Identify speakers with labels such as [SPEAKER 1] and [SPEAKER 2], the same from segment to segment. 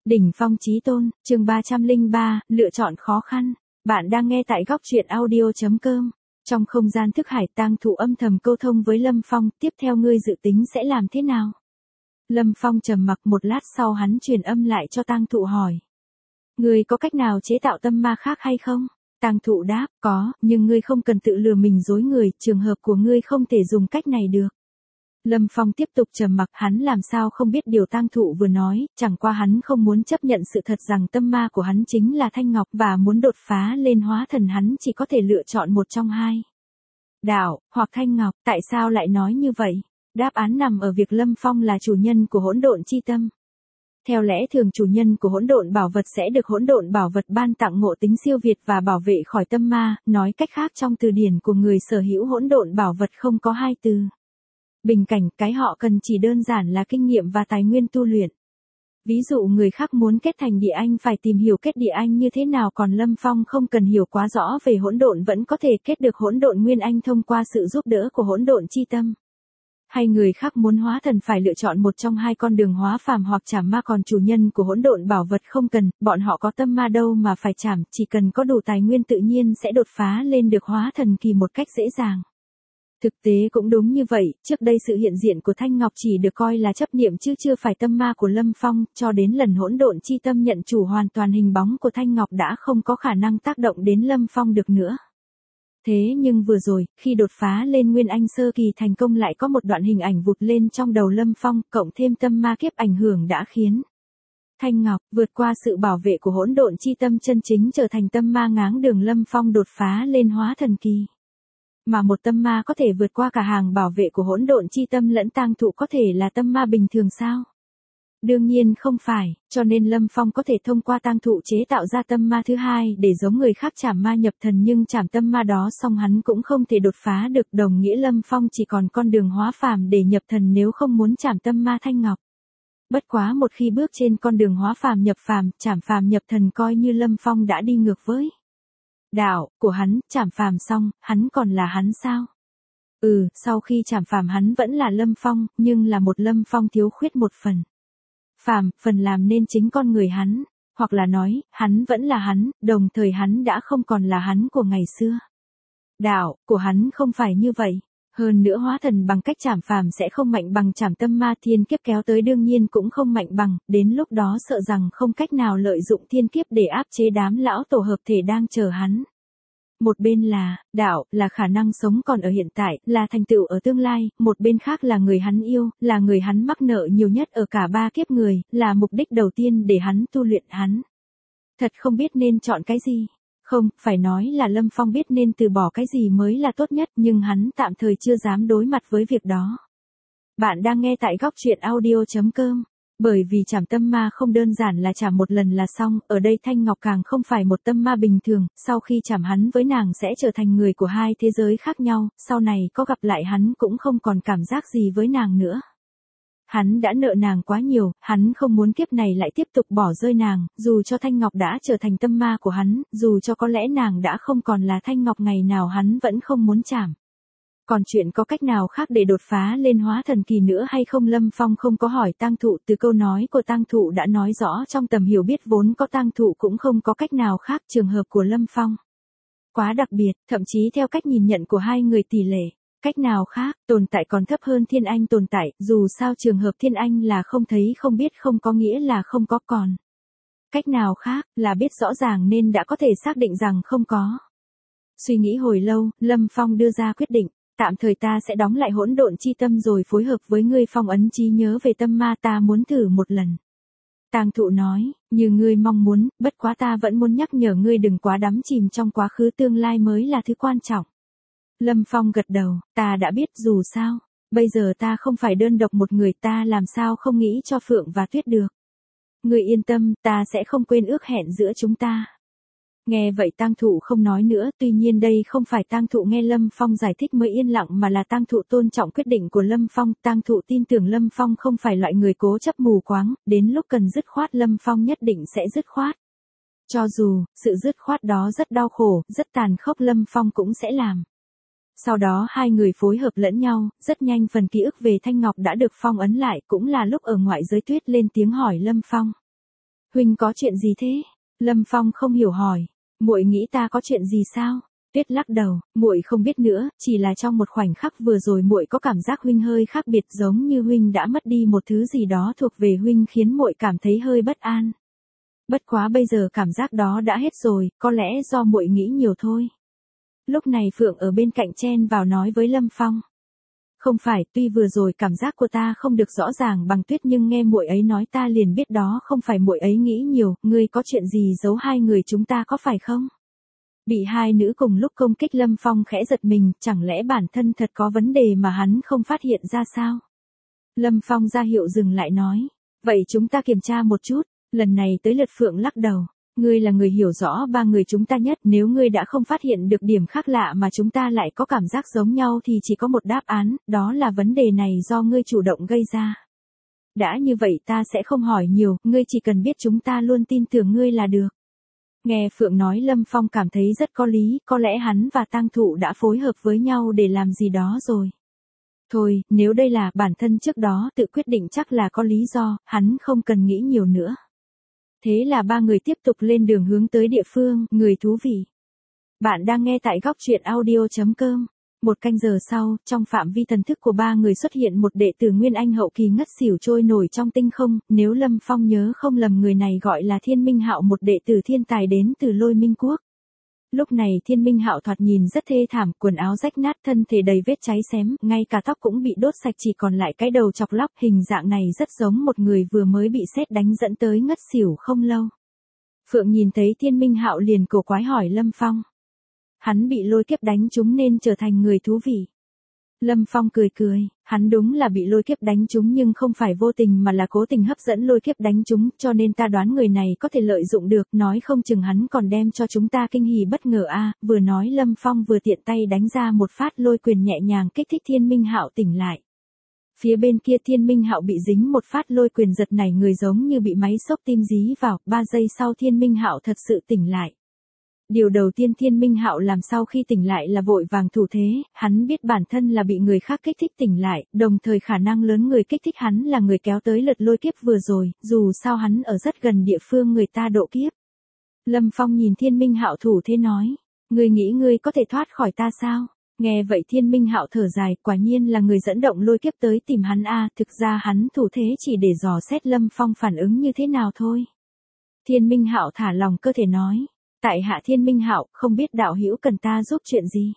[SPEAKER 1] Đỉnh phong chí tôn, chương 303, lựa chọn khó khăn. Bạn đang nghe tại góc truyện audio.com. Trong không gian thức hải, Tang Thụ âm thầm câu thông với Lâm Phong, tiếp theo ngươi dự tính sẽ làm thế nào? Lâm Phong trầm mặc một lát sau hắn truyền âm lại cho Tang Thụ hỏi. Ngươi có cách nào chế tạo tâm ma khác hay không? Tang Thụ đáp, có, nhưng ngươi không cần tự lừa mình dối người, trường hợp của ngươi không thể dùng cách này được. Lâm Phong tiếp tục trầm mặc, hắn làm sao không biết điều Tang Thụ vừa nói, chẳng qua hắn không muốn chấp nhận sự thật rằng tâm ma của hắn chính là Thanh Ngọc và muốn đột phá lên hóa thần hắn chỉ có thể lựa chọn một trong hai. Đạo, hoặc Thanh Ngọc, tại sao lại nói như vậy? Đáp án nằm ở việc Lâm Phong là chủ nhân của hỗn độn chi tâm. Theo lẽ thường chủ nhân của hỗn độn bảo vật sẽ được hỗn độn bảo vật ban tặng ngộ tính siêu việt và bảo vệ khỏi tâm ma, nói cách khác trong từ điển của người sở hữu hỗn độn bảo vật không có hai từ. Bình cảnh, cái họ cần chỉ đơn giản là kinh nghiệm và tài nguyên tu luyện. Ví dụ người khác muốn kết thành địa anh phải tìm hiểu kết địa anh như thế nào, còn Lâm Phong không cần hiểu quá rõ về hỗn độn vẫn có thể kết được hỗn độn nguyên anh thông qua sự giúp đỡ của hỗn độn chi tâm. Hay người khác muốn hóa thần phải lựa chọn một trong hai con đường hóa phàm hoặc trảm ma, còn chủ nhân của hỗn độn bảo vật không cần, bọn họ có tâm ma đâu mà phải trảm, chỉ cần có đủ tài nguyên tự nhiên sẽ đột phá lên được hóa thần kỳ một cách dễ dàng. Thực tế cũng đúng như vậy, trước đây sự hiện diện của Thanh Ngọc chỉ được coi là chấp niệm chứ chưa phải tâm ma của Lâm Phong, cho đến lần hỗn độn chi tâm nhận chủ hoàn toàn hình bóng của Thanh Ngọc đã không có khả năng tác động đến Lâm Phong được nữa. Thế nhưng vừa rồi, khi đột phá lên Nguyên Anh sơ kỳ thành công lại có một đoạn hình ảnh vụt lên trong đầu Lâm Phong, cộng thêm tâm ma kiếp ảnh hưởng đã khiến Thanh Ngọc vượt qua sự bảo vệ của hỗn độn chi tâm chân chính trở thành tâm ma ngáng đường Lâm Phong đột phá lên hóa thần kỳ. Mà một tâm ma có thể vượt qua cả hàng bảo vệ của hỗn độn chi tâm lẫn Tang Thụ có thể là tâm ma bình thường sao? Đương nhiên không phải, cho nên Lâm Phong có thể thông qua Tang Thụ chế tạo ra tâm ma thứ hai để giống người khác trảm ma nhập thần, nhưng trảm tâm ma đó xong hắn cũng không thể đột phá được, đồng nghĩa Lâm Phong chỉ còn con đường hóa phàm để nhập thần nếu không muốn trảm tâm ma Thanh Ngọc. Bất quá một khi bước trên con đường hóa phàm nhập phàm, trảm phàm nhập thần coi như Lâm Phong đã đi ngược với đạo của hắn, trảm phàm xong, hắn còn là hắn sao? Sau khi trảm phàm hắn vẫn là Lâm Phong, nhưng là một Lâm Phong thiếu khuyết một phần. Phàm, phần làm nên chính con người hắn, hoặc là nói, hắn vẫn là hắn, đồng thời hắn đã không còn là hắn của ngày xưa. Đạo của hắn không phải như vậy. Hơn nữa hóa thần bằng cách trảm phàm sẽ không mạnh bằng trảm tâm ma, thiên kiếp kéo tới đương nhiên cũng không mạnh bằng, đến lúc đó sợ rằng không cách nào lợi dụng thiên kiếp để áp chế đám lão tổ hợp thể đang chờ hắn. Một bên là đạo, là khả năng sống còn ở hiện tại, là thành tựu ở tương lai, một bên khác là người hắn yêu, là người hắn mắc nợ nhiều nhất ở cả ba kiếp người, là mục đích đầu tiên để hắn tu luyện hắn. Thật không biết nên chọn cái gì. Không, phải nói là Lâm Phong biết nên từ bỏ cái gì mới là tốt nhất, nhưng hắn tạm thời chưa dám đối mặt với việc đó. Bạn đang nghe tại góc truyện audio.com. Bởi vì trảm tâm ma không đơn giản là trảm một lần là xong, ở đây Thanh Ngọc càng không phải một tâm ma bình thường, sau khi trảm hắn với nàng sẽ trở thành người của hai thế giới khác nhau, sau này có gặp lại hắn cũng không còn cảm giác gì với nàng nữa. Hắn đã nợ nàng quá nhiều, hắn không muốn kiếp này lại tiếp tục bỏ rơi nàng, dù cho Thanh Ngọc đã trở thành tâm ma của hắn, dù cho có lẽ nàng đã không còn là Thanh Ngọc ngày nào hắn vẫn không muốn trảm. Còn chuyện có cách nào khác để đột phá lên hóa thần kỳ nữa hay không Lâm Phong không có hỏi Tang Thụ, từ câu nói của Tang Thụ đã nói rõ trong tầm hiểu biết vốn có Tang Thụ cũng không có cách nào khác, trường hợp của Lâm Phong quá đặc biệt, thậm chí theo cách nhìn nhận của hai người tỷ lệ. Cách nào khác, tồn tại còn thấp hơn Thiên Anh tồn tại, dù sao trường hợp Thiên Anh là không thấy không biết không có nghĩa là không có, còn cách nào khác là biết rõ ràng nên đã có thể xác định rằng không có. Suy nghĩ hồi lâu, Lâm Phong đưa ra quyết định, tạm thời ta sẽ đóng lại hỗn độn chi tâm rồi phối hợp với ngươi phong ấn trí nhớ về tâm ma, ta muốn thử một lần. Tang Thụ nói, như ngươi mong muốn, bất quá ta vẫn muốn nhắc nhở ngươi đừng quá đắm chìm trong quá khứ, tương lai mới là thứ quan trọng. Lâm Phong gật đầu, ta đã biết, dù sao, bây giờ ta không phải đơn độc một người, ta làm sao không nghĩ cho Phượng và Tuyết được. Ngươi yên tâm, ta sẽ không quên ước hẹn giữa chúng ta. Nghe vậy Tang Thụ không nói nữa, tuy nhiên đây không phải Tang Thụ nghe Lâm Phong giải thích mới yên lặng mà là Tang Thụ tôn trọng quyết định của Lâm Phong, Tang Thụ tin tưởng Lâm Phong không phải loại người cố chấp mù quáng, đến lúc cần dứt khoát Lâm Phong nhất định sẽ dứt khoát. Cho dù, sự dứt khoát đó rất đau khổ, rất tàn khốc Lâm Phong cũng sẽ làm. Sau đó hai người phối hợp lẫn nhau, rất nhanh phần ký ức về Thanh Ngọc đã được phong ấn lại, cũng là lúc ở ngoại giới Tuyết lên tiếng hỏi Lâm Phong. Huynh có chuyện gì thế? Lâm Phong không hiểu hỏi. Muội nghĩ ta có chuyện gì sao? Tuyết lắc đầu, muội không biết nữa, chỉ là trong một khoảnh khắc vừa rồi muội có cảm giác huynh hơi khác biệt, giống như huynh đã mất đi một thứ gì đó thuộc về huynh khiến muội cảm thấy hơi bất an. Bất quá bây giờ cảm giác đó đã hết rồi, có lẽ do muội nghĩ nhiều thôi. Lúc này Phượng ở bên cạnh chen vào nói với Lâm Phong. Không phải, tuy vừa rồi cảm giác của ta không được rõ ràng bằng Tuyết, nhưng nghe muội ấy nói ta liền biết đó không phải muội ấy nghĩ nhiều, ngươi có chuyện gì giấu hai người chúng ta có phải không? Bị hai nữ cùng lúc công kích, Lâm Phong khẽ giật mình, chẳng lẽ bản thân thật có vấn đề mà hắn không phát hiện ra sao? Lâm Phong ra hiệu dừng lại nói, vậy chúng ta kiểm tra một chút. Lần này tới lượt Phượng lắc đầu. Ngươi là người hiểu rõ ba người chúng ta nhất, nếu ngươi đã không phát hiện được điểm khác lạ mà chúng ta lại có cảm giác giống nhau thì chỉ có một đáp án, đó là vấn đề này do ngươi chủ động gây ra. Đã như vậy ta sẽ không hỏi nhiều, ngươi chỉ cần biết chúng ta luôn tin tưởng ngươi là được. Nghe Phượng nói, Lâm Phong cảm thấy rất có lý, có lẽ hắn và Tang Thụ đã phối hợp với nhau để làm gì đó rồi. Thôi, nếu đây là bản thân trước đó tự quyết định chắc là có lý do, hắn không cần nghĩ nhiều nữa. Thế là ba người tiếp tục lên đường hướng tới địa phương, người thú vị. Bạn đang nghe tại góc truyện audio.com. Một canh giờ sau, trong phạm vi thần thức của ba người xuất hiện một đệ tử Nguyên Anh hậu kỳ ngất xỉu trôi nổi trong tinh không, nếu Lâm Phong nhớ không lầm người này gọi là Thiên Minh Hạo, một đệ tử thiên tài đến từ Lôi Minh Quốc. Lúc này Thiên Minh Hạo thoạt nhìn rất thê thảm, quần áo rách nát, thân thể đầy vết cháy xém, ngay cả tóc cũng bị đốt sạch chỉ còn lại cái đầu chọc lóc, hình dạng này rất giống một người vừa mới bị sét đánh dẫn tới ngất xỉu không lâu. Phượng nhìn thấy Thiên Minh Hạo liền cổ quái hỏi Lâm Phong. Hắn bị lôi kiếp đánh trúng nên trở thành người thú vị. Lâm Phong cười cười, hắn đúng là bị lôi kiếp đánh trúng nhưng không phải vô tình mà là cố tình hấp dẫn lôi kiếp đánh trúng, cho nên ta đoán người này có thể lợi dụng được, nói không chừng hắn còn đem cho chúng ta kinh hỉ bất ngờ a. Vừa nói Lâm Phong vừa tiện tay đánh ra một phát lôi quyền nhẹ nhàng kích thích Thiên Minh Hạo tỉnh lại. Phía bên kia Thiên Minh Hạo bị dính một phát lôi quyền giật nảy người giống như bị máy xốc tim dí vào, 3 giây sau Thiên Minh Hạo thật sự tỉnh lại. Điều đầu tiên Thiên Minh Hạo làm sau khi tỉnh lại là vội vàng thủ thế, hắn biết bản thân là bị người khác kích thích tỉnh lại, đồng thời khả năng lớn người kích thích hắn là người kéo tới lượt lôi kiếp vừa rồi, dù sao hắn ở rất gần địa phương người ta độ kiếp. Lâm Phong nhìn Thiên Minh Hạo thủ thế nói, ngươi nghĩ ngươi có thể thoát khỏi ta sao? Nghe vậy Thiên Minh Hạo thở dài, quả nhiên là người dẫn động lôi kiếp tới tìm hắn a, thực ra hắn thủ thế chỉ để dò xét Lâm Phong phản ứng như thế nào thôi. Thiên Minh Hạo thả lòng cơ thể nói. Tại hạ Thiên Minh Hạo, không biết đạo hữu cần ta giúp chuyện gì.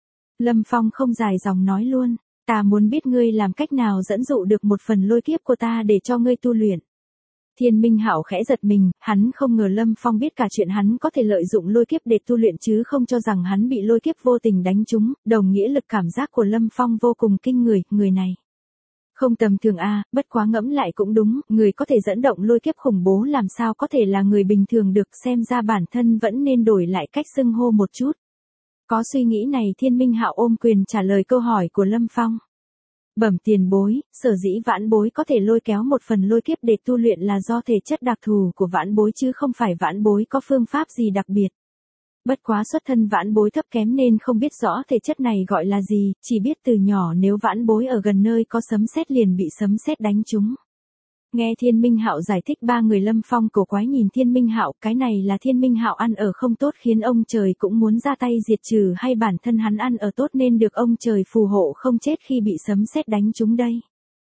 [SPEAKER 1] Lâm Phong không dài dòng nói luôn, ta muốn biết ngươi làm cách nào dẫn dụ được một phần lôi kiếp của ta để cho ngươi tu luyện. Thiên Minh Hạo khẽ giật mình, hắn không ngờ Lâm Phong biết cả chuyện hắn có thể lợi dụng lôi kiếp để tu luyện chứ không cho rằng hắn bị lôi kiếp vô tình đánh trúng, đồng nghĩa lực cảm giác của Lâm Phong vô cùng kinh người, người này. Không tầm thường a, bất quá ngẫm lại cũng đúng, người có thể dẫn động lôi kiếp khủng bố làm sao có thể là người bình thường được, xem ra bản thân vẫn nên đổi lại cách xưng hô một chút. Có suy nghĩ này Thiên Minh Hạo ôm quyền trả lời câu hỏi của Lâm Phong. Bẩm tiền bối, sở dĩ vãn bối có thể lôi kéo một phần lôi kiếp để tu luyện là do thể chất đặc thù của vãn bối chứ không phải vãn bối có phương pháp gì đặc biệt. Bất quá xuất thân vãn bối thấp kém nên không biết rõ thể chất này gọi là gì, chỉ biết từ nhỏ nếu vãn bối ở gần nơi có sấm sét liền bị sấm sét đánh trúng. Nghe Thiên Minh Hạo giải thích ba người Lâm Phong cổ quái nhìn Thiên Minh Hạo, cái này là Thiên Minh Hạo ăn ở không tốt khiến ông trời cũng muốn ra tay diệt trừ hay bản thân hắn ăn ở tốt nên được ông trời phù hộ không chết khi bị sấm sét đánh trúng đây.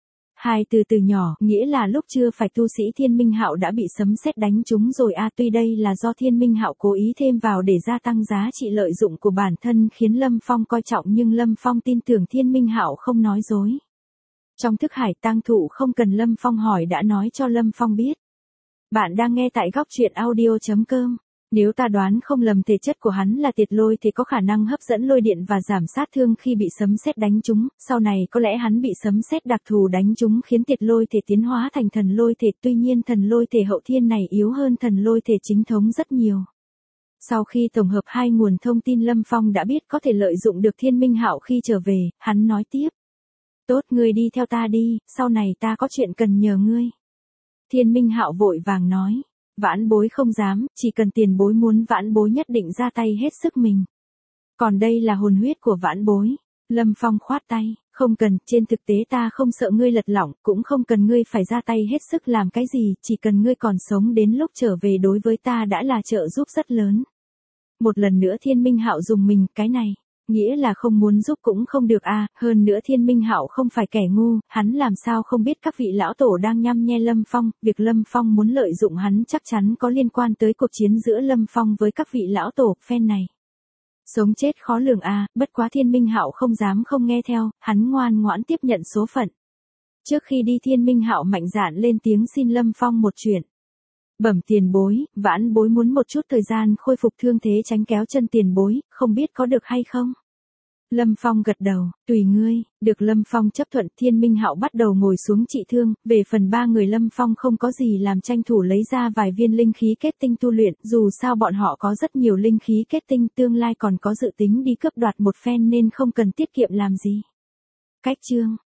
[SPEAKER 1] Hai từ nhỏ, nghĩa là lúc chưa phải tu sĩ Thiên Minh Hạo đã bị sấm sét đánh trúng rồi a, tuy đây là do Thiên Minh Hạo cố ý thêm vào để gia tăng giá trị lợi dụng của bản thân khiến Lâm Phong coi trọng nhưng Lâm Phong tin tưởng Thiên Minh Hạo không nói dối. Trong thức hải Tang Thụ không cần Lâm Phong hỏi đã nói cho Lâm Phong biết. Bạn đang nghe tại góc truyện audio.com. Nếu ta đoán không lầm thể chất của hắn là tiệt lôi thì có khả năng hấp dẫn lôi điện và giảm sát thương khi bị sấm sét đánh trúng, sau này có lẽ hắn bị sấm sét đặc thù đánh trúng khiến tiệt lôi thể tiến hóa thành thần lôi thể, tuy nhiên thần lôi thể hậu thiên này yếu hơn thần lôi thể chính thống rất nhiều. Sau khi tổng hợp hai nguồn thông tin Lâm Phong đã biết có thể lợi dụng được Thiên Minh Hạo khi trở về, hắn nói tiếp. Tốt, ngươi đi theo ta đi, sau này ta có chuyện cần nhờ ngươi. Thiên Minh Hạo vội vàng nói. Vãn bối không dám, chỉ cần tiền bối muốn vãn bối nhất định ra tay hết sức mình. Còn đây là hồn huyết của vãn bối. Lâm Phong khoát tay, không cần, trên thực tế ta không sợ ngươi lật lỏng, cũng không cần ngươi phải ra tay hết sức làm cái gì, chỉ cần ngươi còn sống đến lúc trở về đối với ta đã là trợ giúp rất lớn. Một lần nữa Thiên Minh Hạo dùng mình, cái này, nghĩa là không muốn giúp cũng không được à, hơn nữa Thiên Minh Hạo không phải kẻ ngu, hắn làm sao không biết các vị lão tổ đang nhăm nhe Lâm Phong, việc Lâm Phong muốn lợi dụng hắn chắc chắn có liên quan tới cuộc chiến giữa Lâm Phong với các vị lão tổ, phen này. Sống chết khó lường à, bất quá Thiên Minh Hạo không dám không nghe theo, hắn ngoan ngoãn tiếp nhận số phận. Trước khi đi Thiên Minh Hạo mạnh dạn lên tiếng xin Lâm Phong một chuyện. Bẩm tiền bối, vãn bối muốn một chút thời gian khôi phục thương thế tránh kéo chân tiền bối, không biết có được hay không? Lâm Phong gật đầu, tùy ngươi, được Lâm Phong chấp thuận. Thiên Minh Hạo bắt đầu ngồi xuống trị thương, về phần ba người Lâm Phong không có gì làm tranh thủ lấy ra vài viên linh khí kết tinh tu luyện, dù sao bọn họ có rất nhiều linh khí kết tinh tương lai còn có dự tính đi cướp đoạt một phen nên không cần tiết kiệm làm gì. Cách chương